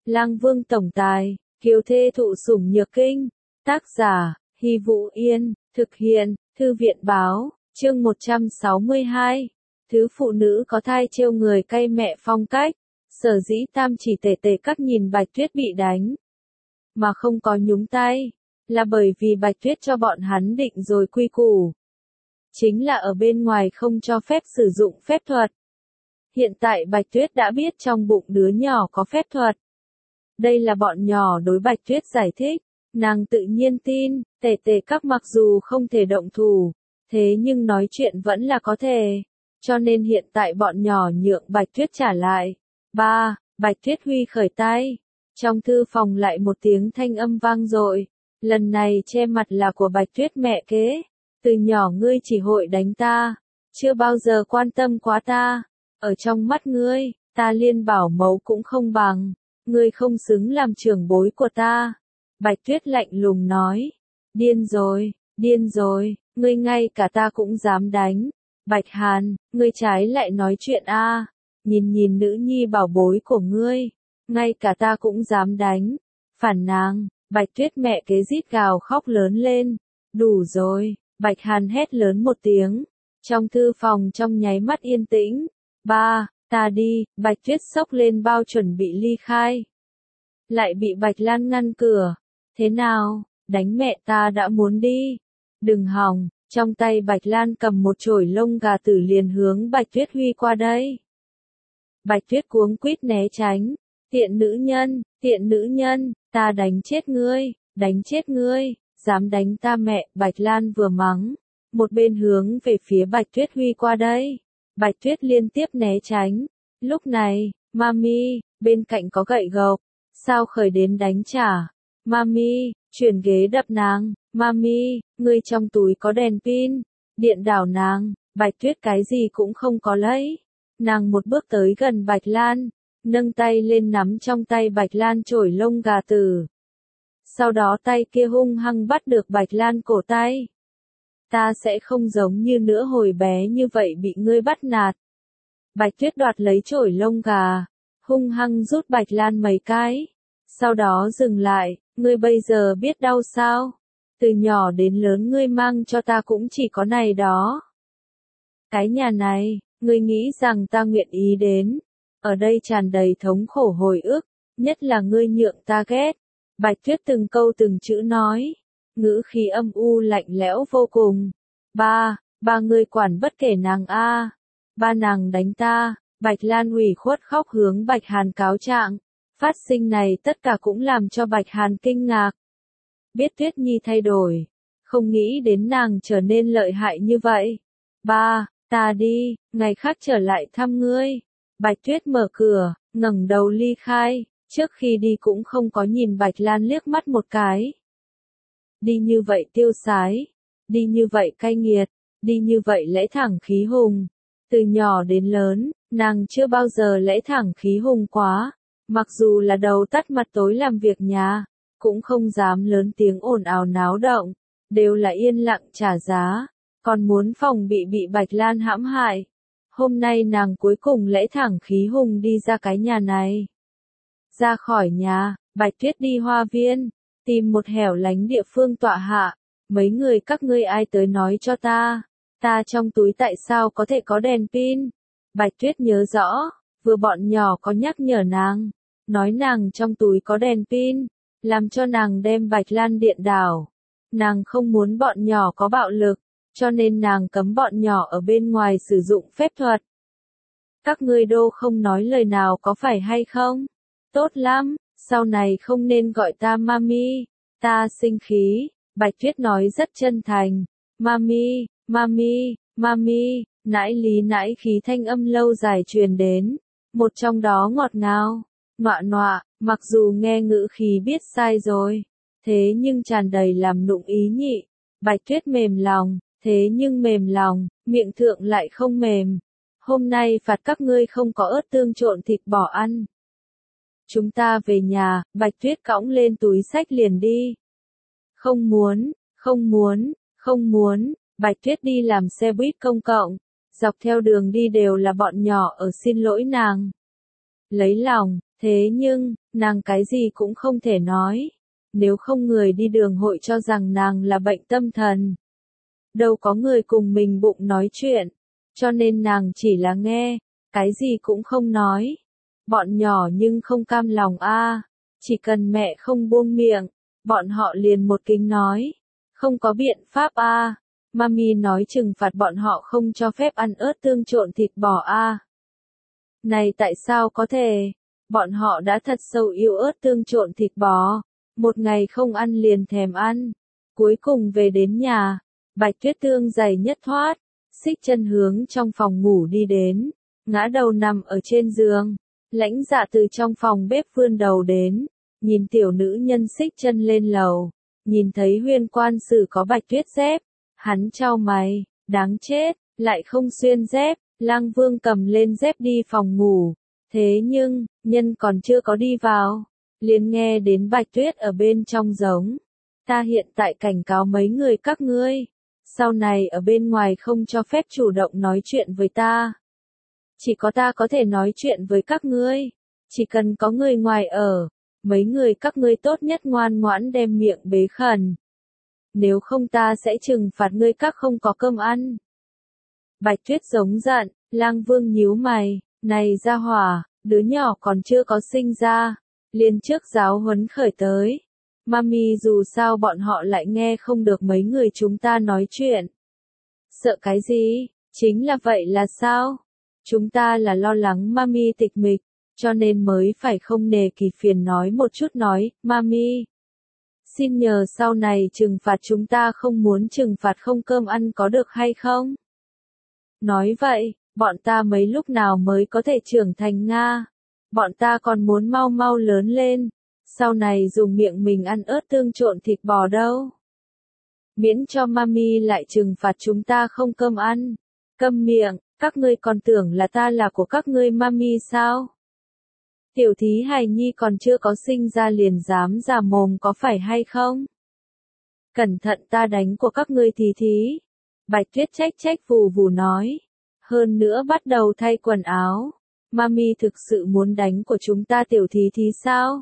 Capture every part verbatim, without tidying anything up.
Lang Vương tổng tài, kiều thê thụ sủng nhược kinh. Tác giả, Hy Vũ Yên, thực hiện, Thư viện báo, chương một trăm sáu mươi hai. Thứ phụ nữ có thai trêu người cay mẹ phong cách. Sở dĩ Tam chỉ tể tể các nhìn Bạch Tuyết bị đánh, mà không có nhúng tay, là bởi vì Bạch Tuyết cho bọn hắn định rồi quy củ. Chính là ở bên ngoài không cho phép sử dụng phép thuật. Hiện tại Bạch Tuyết đã biết trong bụng đứa nhỏ có phép thuật. Đây là bọn nhỏ đối Bạch Tuyết giải thích, nàng tự nhiên tin, tể tể các mặc dù không thể động thủ, thế nhưng nói chuyện vẫn là có thể, cho nên hiện tại bọn nhỏ nhượng Bạch Tuyết trả lại. Ba, Bạch Tuyết huy khởi tay, trong thư phòng lại một tiếng thanh âm vang dội, lần này che mặt là của Bạch Tuyết mẹ kế, từ nhỏ ngươi chỉ hội đánh ta, chưa bao giờ quan tâm quá ta, ở trong mắt ngươi, ta liên bảo mẫu cũng không bằng, ngươi không xứng làm trưởng bối của ta. Bạch Tuyết lạnh lùng nói, điên rồi, điên rồi, ngươi ngay cả ta cũng dám đánh. Bạch Hàn, ngươi trái lại nói chuyện a, nhìn nhìn nữ nhi bảo bối của ngươi, ngay cả ta cũng dám đánh. Phản nàng, Bạch Tuyết mẹ kế rít gào khóc lớn lên, đủ rồi, Bạch Hàn hét lớn một tiếng, trong thư phòng trong nháy mắt yên tĩnh. Ba, ta đi, Bạch Tuyết xốc lên bao chuẩn bị ly khai. Lại bị Bạch Lan ngăn cửa, thế nào, đánh mẹ ta đã muốn đi, đừng hòng, trong tay Bạch Lan cầm một chổi lông gà tử liền hướng Bạch Tuyết huy qua đây. Bạch Tuyết cuống quýt né tránh, tiện nữ nhân, tiện nữ nhân, ta đánh chết ngươi, đánh chết ngươi, dám đánh ta mẹ, Bạch Lan vừa mắng, một bên hướng về phía Bạch Tuyết huy qua đây. Bạch Tuyết liên tiếp né tránh, lúc này, Mami, bên cạnh có gậy gộc, sao khởi đến đánh trả, Mami, chuyển ghế đập nàng, Mami, ngươi trong túi có đèn pin, điện đảo nàng. Bạch Tuyết cái gì cũng không có lấy, nàng một bước tới gần Bạch Lan, nâng tay lên nắm trong tay Bạch Lan chổi lông gà tử. Sau đó tay kia hung hăng bắt được Bạch Lan cổ tay. Ta sẽ không giống như nữa hồi bé như vậy bị ngươi bắt nạt. Bạch Tuyết đoạt lấy chổi lông gà, hung hăng rút Bạch Lan mấy cái. Sau đó dừng lại, ngươi bây giờ biết đau sao? Từ nhỏ đến lớn ngươi mang cho ta cũng chỉ có này đó. Cái nhà này, ngươi nghĩ rằng ta nguyện ý đến. Ở đây tràn đầy thống khổ hồi ức, nhất là ngươi nhượng ta ghét. Bạch Tuyết từng câu từng chữ nói, ngữ khí âm u lạnh lẽo vô cùng. Ba, ba ngươi quản bất kể nàng a, ba nàng đánh ta. Bạch Lan ủy khuất khóc hướng Bạch Hàn cáo trạng. Phát sinh này tất cả cũng làm cho Bạch Hàn kinh ngạc. Biết Tuyết Nhi thay đổi, không nghĩ đến nàng trở nên lợi hại như vậy. Ba, ta đi, ngày khác trở lại thăm ngươi. Bạch Tuyết mở cửa, ngẩng đầu ly khai, trước khi đi cũng không có nhìn Bạch Lan liếc mắt một cái. Đi như vậy tiêu sái, đi như vậy cay nghiệt, đi như vậy lẽ thẳng khí hùng. Từ nhỏ đến lớn, nàng chưa bao giờ lẽ thẳng khí hùng quá, mặc dù là đầu tắt mặt tối làm việc nhà, cũng không dám lớn tiếng ồn ào náo động, đều là yên lặng trả giá, còn muốn phòng bị bị Bạch Lan hãm hại. Hôm nay nàng cuối cùng lẽ thẳng khí hùng đi ra cái nhà này. Ra khỏi nhà, Bạch Tuyết đi hoa viên, tìm một hẻo lánh địa phương tọa hạ. Mấy người các ngươi ai tới nói cho ta, ta trong túi tại sao có thể có đèn pin? Bạch Tuyết nhớ rõ, vừa bọn nhỏ có nhắc nhở nàng, nói nàng trong túi có đèn pin, làm cho nàng đem Bạch Lan điện đảo. Nàng không muốn bọn nhỏ có bạo lực, cho nên nàng cấm bọn nhỏ ở bên ngoài sử dụng phép thuật. Các ngươi đô không nói lời nào có phải hay không? Tốt lắm, sau này không nên gọi ta Mami, ta sinh khí. Bạch Tuyết nói rất chân thành, Mami, Mami, Mami, nãi lý nãi khí thanh âm lâu dài truyền đến, một trong đó ngọt ngào, nọa nọa, mặc dù nghe ngữ khí biết sai rồi, thế nhưng tràn đầy làm nụng ý nhị. Bạch Tuyết mềm lòng, thế nhưng mềm lòng, miệng thượng lại không mềm. Hôm nay phạt các ngươi không có ớt tương trộn thịt bò ăn. Chúng ta về nhà, Bạch Tuyết cõng lên túi xách liền đi. Không muốn, không muốn, không muốn, Bạch Tuyết đi làm xe buýt công cộng, dọc theo đường đi đều là bọn nhỏ ở xin lỗi nàng. Lấy lòng, Thế nhưng, nàng cái gì cũng không thể nói. Nếu không người đi đường hội cho rằng nàng là bệnh tâm thần. Đâu có người cùng mình bụng nói chuyện. Cho nên nàng chỉ là nghe, cái gì cũng không nói. Bọn nhỏ nhưng không cam lòng a, chỉ cần mẹ không buông miệng, bọn họ liền một kính nói. Không có biện pháp a, mami nói trừng phạt bọn họ không cho phép ăn ớt tương trộn thịt bò a. Này tại sao có thể? Bọn họ đã thật sâu yêu ớt tương trộn thịt bò, một ngày không ăn liền thèm ăn. Cuối cùng về đến nhà, Bạch Tuyết Tương giày nhất thoát, xích chân hướng trong phòng ngủ đi đến, ngã đầu nằm ở trên giường. Lãnh Dạ từ trong phòng bếp vươn đầu đến, nhìn tiểu nữ nhân xích chân lên lầu, nhìn thấy Huyên quan sử có Bạch Tuyết dép, hắn chau mày, đáng chết, lại không xuyên dép. Lang Vương cầm lên dép đi phòng ngủ, thế nhưng, nhân còn chưa có đi vào, liền nghe đến Bạch Tuyết ở bên trong giống. Ta hiện tại cảnh cáo mấy người các ngươi, sau này ở bên ngoài không cho phép chủ động nói chuyện với ta. Chỉ có ta có thể nói chuyện với các ngươi, chỉ cần có người ngoài ở, mấy người các ngươi tốt nhất ngoan ngoãn đem miệng bế khẩn. Nếu không ta sẽ trừng phạt ngươi các không có cơm ăn. Bạch Tuyết giống giận, Lang Vương nhíu mày, này gia hỏa, đứa nhỏ còn chưa có sinh ra, liền trước giáo huấn khởi tới. Mami dù sao bọn họ lại nghe không được mấy người chúng ta nói chuyện. Sợ cái gì? Chính là vậy là sao? Chúng ta là lo lắng Mami tịch mịch, cho nên mới phải không nề kỳ phiền nói một chút nói, Mami. Xin nhờ sau này trừng phạt chúng ta không muốn trừng phạt không cơm ăn có được hay không? Nói vậy, bọn ta mấy lúc nào mới có thể trưởng thành Nga? Bọn ta còn muốn mau mau lớn lên, sau này dùng miệng mình ăn ớt tương trộn thịt bò đâu. Miễn cho Mami lại trừng phạt chúng ta không cơm ăn. Câm miệng, các ngươi còn tưởng là ta là của các ngươi Mami sao? Tiểu thí hài nhi còn chưa có sinh ra liền dám già mồm có phải hay không? Cẩn thận ta đánh của các ngươi thí thí. Bạch Tuyết trách trách vù vù nói. Hơn nữa bắt đầu thay quần áo. Mami thực sự muốn đánh của chúng ta tiểu thí thí sao?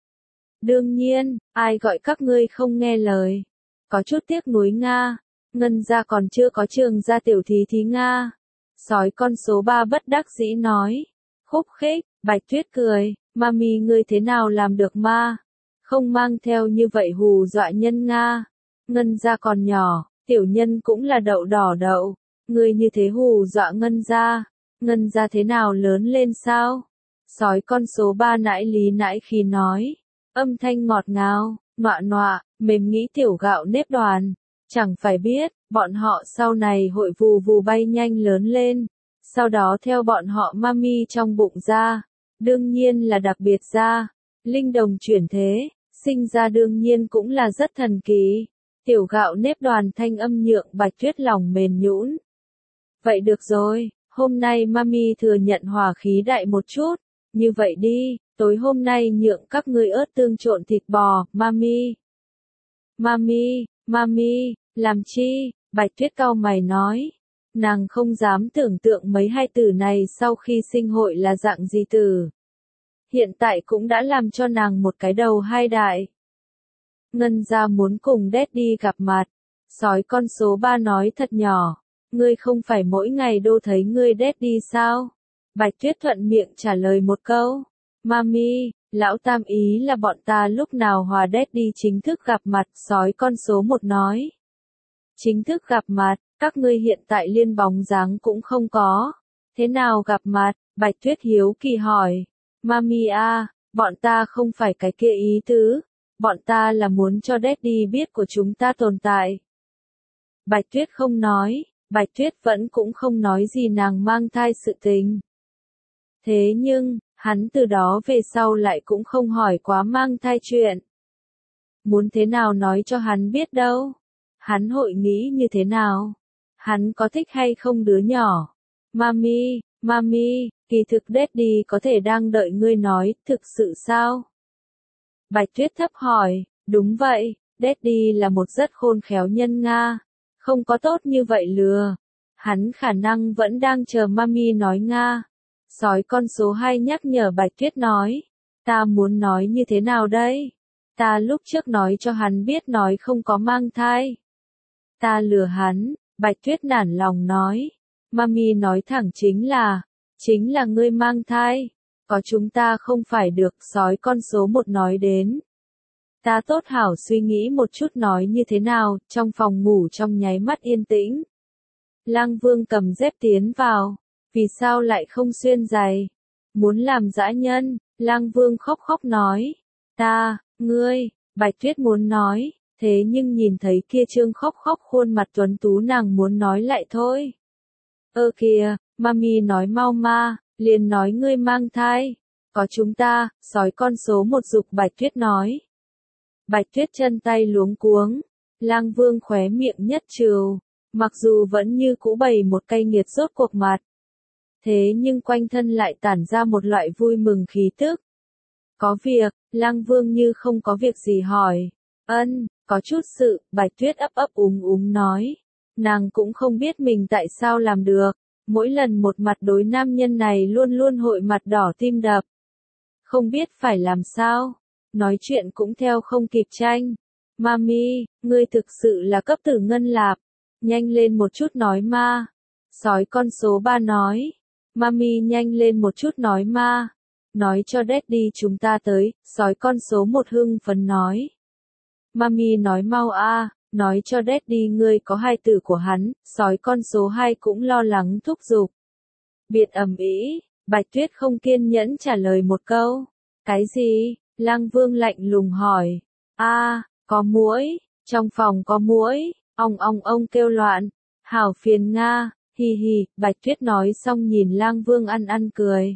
Đương nhiên, ai gọi các ngươi không nghe lời. Có chút tiếc nuối Nga. Ngân gia còn chưa có trường ra tiểu thí thí Nga. Sói con số ba bất đắc dĩ nói. Khúc khích, Bạch Tuyết cười. Mami ngươi thế nào làm được ma? Không mang theo như vậy hù dọa nhân Nga. Ngân gia còn nhỏ, tiểu nhân cũng là đậu đỏ đậu. Ngươi như thế hù dọa ngân gia. Ngân gia thế nào lớn lên sao? Sói con số ba nãi lý nãi khi nói. Âm thanh ngọt ngào, nọa nọa, mềm nghĩ tiểu gạo nếp đoàn. Chẳng phải biết, bọn họ sau này hội vù vù bay nhanh lớn lên. Sau đó theo bọn họ Mami trong bụng ra. Đương nhiên là đặc biệt ra. Linh đồng chuyển thế, sinh ra đương nhiên cũng là rất thần kỳ. Tiểu gạo nếp đoàn thanh âm nhượng Bạch Tuyết lòng mềm nhũn. Vậy được rồi, hôm nay Mami thừa nhận hòa khí đại một chút. Như vậy đi, tối hôm nay nhượng các ngươi ớt tương trộn thịt bò, Mami. Mami, Mami, làm chi? Bạch Tuyết cau mày nói. Nàng không dám tưởng tượng mấy hai từ này sau khi sinh hội là dạng gì từ. Hiện tại cũng đã làm cho nàng một cái đầu hai đại. Ngân gia muốn cùng Daddy gặp mặt. Sói con số ba nói thật nhỏ. Ngươi không phải mỗi ngày đô thấy ngươi Daddy sao? Bạch Tuyết thuận miệng trả lời một câu. Mami, lão tam ý là bọn ta lúc nào hòa Daddy chính thức gặp mặt, sói con số một nói. Chính thức gặp mặt, các ngươi hiện tại liên bóng dáng cũng không có. Thế nào gặp mặt? Bạch Tuyết hiếu kỳ hỏi. Mami a, bọn ta không phải cái kia ý tứ. Bọn ta là muốn cho Daddy biết của chúng ta tồn tại. Bạch Tuyết không nói, Bạch Tuyết vẫn cũng không nói gì nàng mang thai sự tình. Thế nhưng, hắn từ đó về sau lại cũng không hỏi quá mang thai chuyện. Muốn thế nào nói cho hắn biết đâu. Hắn hội nghĩ như thế nào? Hắn có thích hay không đứa nhỏ? Mami, Mami, kỳ thực Daddy có thể đang đợi ngươi nói, thực sự sao? Bạch Tuyết thấp hỏi, đúng vậy, Daddy là một rất khôn khéo nhân Nga. Không có tốt như vậy lừa. Hắn khả năng vẫn đang chờ Mami nói Nga. Sói con số hai nhắc nhở Bạch Tuyết nói. Ta muốn nói như thế nào đây? Ta lúc trước nói cho hắn biết nói không có mang thai. Ta lừa hắn, Bạch Tuyết nản lòng nói. Mami nói thẳng chính là, chính là ngươi mang thai. Có chúng ta không phải được, sói con số một nói đến. Ta tốt hảo suy nghĩ một chút nói như thế nào, trong phòng ngủ trong nháy mắt yên tĩnh. Lang Vương cầm dép tiến vào, vì sao lại không xuyên giày? Muốn làm dã nhân, Lang Vương khóc khóc nói. Ta, ngươi, Bạch Tuyết muốn nói, thế nhưng nhìn thấy kia trương khóc khóc khuôn mặt tuấn tú nàng muốn nói lại thôi. Ơ kìa, mami nói mau ma, liền nói ngươi mang thai. Có chúng ta, sói con số một dục Bạch Tuyết nói. Bạch Tuyết chân tay luống cuống, Lang Vương khóe miệng nhất trừ, mặc dù vẫn như cũ bày một cây nghiệt rốt cuộc mặt. Thế nhưng quanh thân lại tản ra một loại vui mừng khí tức. Có việc, Lang Vương như không có việc gì hỏi. Ân, có chút sự, Bạch Tuyết ấp ấp úng úng nói. Nàng cũng không biết mình tại sao làm được. Mỗi lần một mặt đối nam nhân này luôn luôn hội mặt đỏ tim đập. Không biết phải làm sao. Nói chuyện cũng theo không kịp tranh. Mami, ngươi thực sự là cấp tử ngân lạp. Nhanh lên một chút nói ma. Sói con số ba nói. Mami nhanh lên một chút nói ma. Nói cho Daddy chúng ta tới, sói con số một hưng phấn nói. Mami nói mau a, nói cho Daddy ngươi có hai tử của hắn, sói con số hai cũng lo lắng thúc giục. Biệt ầm ĩ, Bạch Tuyết không kiên nhẫn trả lời một câu. Cái gì? Lang Vương lạnh lùng hỏi. A, có muỗi, trong phòng có muỗi, ong ong ong kêu loạn. Hảo phiền Nga, hi hi, Bạch Tuyết nói xong nhìn Lang Vương ăn ăn cười.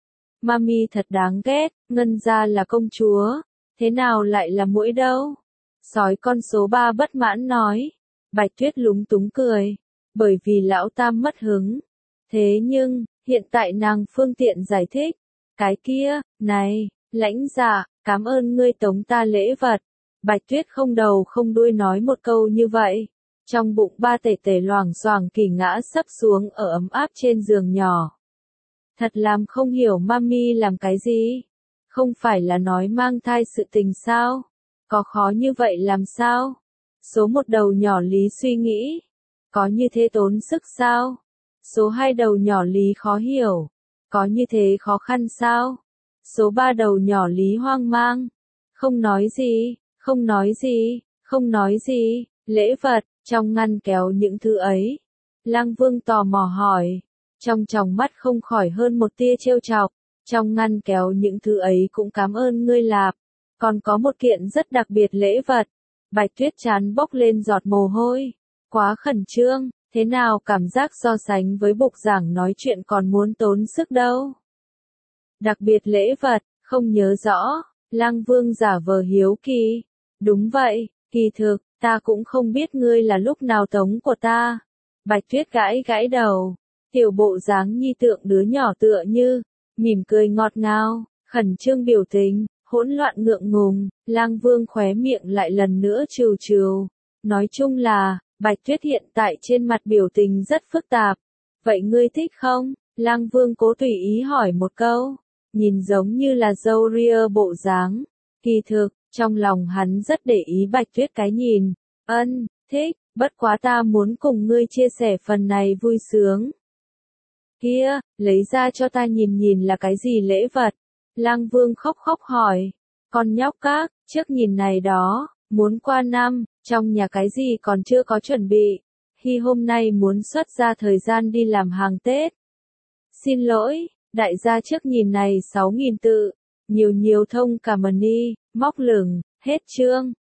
Mami thật đáng ghét, Ngân gia là công chúa, thế nào lại là muỗi đâu? Sói con số ba bất mãn nói. Bạch Tuyết lúng túng cười, bởi vì lão tam mất hứng. Thế nhưng, hiện tại nàng phương tiện giải thích. Cái kia, này, lãnh dạ, cảm ơn ngươi tống ta lễ vật. Bạch Tuyết không đầu không đuôi nói một câu như vậy. Trong bụng ba tể tể loảng xoảng kỳ ngã sấp xuống ở ấm áp trên giường nhỏ. Thật làm không hiểu mami làm cái gì? Không phải là nói mang thai sự tình sao? Có khó như vậy làm sao? Số một đầu nhỏ lý suy nghĩ. Có như thế tốn sức sao? Số hai đầu nhỏ lý khó hiểu. Có như thế khó khăn sao? Số ba đầu nhỏ lý hoang mang. Không nói gì, không nói gì, không nói gì. Lễ vật, trong ngăn kéo những thứ ấy. Lang Vương tò mò hỏi. Trong tròng mắt không khỏi hơn một tia trêu chọc. Trong ngăn kéo những thứ ấy cũng cảm ơn ngươi lạp. Còn có một kiện rất đặc biệt lễ vật. Bạch Tuyết chán bốc lên giọt mồ hôi. Quá khẩn trương, thế nào cảm giác so sánh với bục giảng nói chuyện còn muốn tốn sức đâu. Đặc biệt lễ vật, không nhớ rõ. Lang Vương giả vờ hiếu kỳ. Đúng vậy, kỳ thực, ta cũng không biết ngươi là lúc nào tống của ta. Bạch Tuyết gãi gãi đầu. Tiểu bộ dáng nhi tượng đứa nhỏ tựa như, mỉm cười ngọt ngào, khẩn trương biểu tình, hỗn loạn ngượng ngùng, Lang Vương khóe miệng lại lần nữa trừ trừ. Nói chung là, Bạch Tuyết hiện tại trên mặt biểu tình rất phức tạp. Vậy ngươi thích không? Lang Vương cố tùy ý hỏi một câu, nhìn giống như là dâu ria bộ dáng. Kỳ thực, trong lòng hắn rất để ý Bạch Tuyết cái nhìn. Ân, thích, bất quá ta muốn cùng ngươi chia sẻ phần này vui sướng. Kia, lấy ra cho ta nhìn nhìn là cái gì lễ vật? Lang Vương khóc khóc hỏi. Con nhóc các, trước nhìn này đó, muốn qua năm, trong nhà cái gì còn chưa có chuẩn bị. Khi hôm nay muốn xuất ra thời gian đi làm hàng Tết. Xin lỗi, đại gia trước nhìn này sáu nghìn tự. Nhiều nhiều thông cảm ơn đi, móc lửng, hết chương.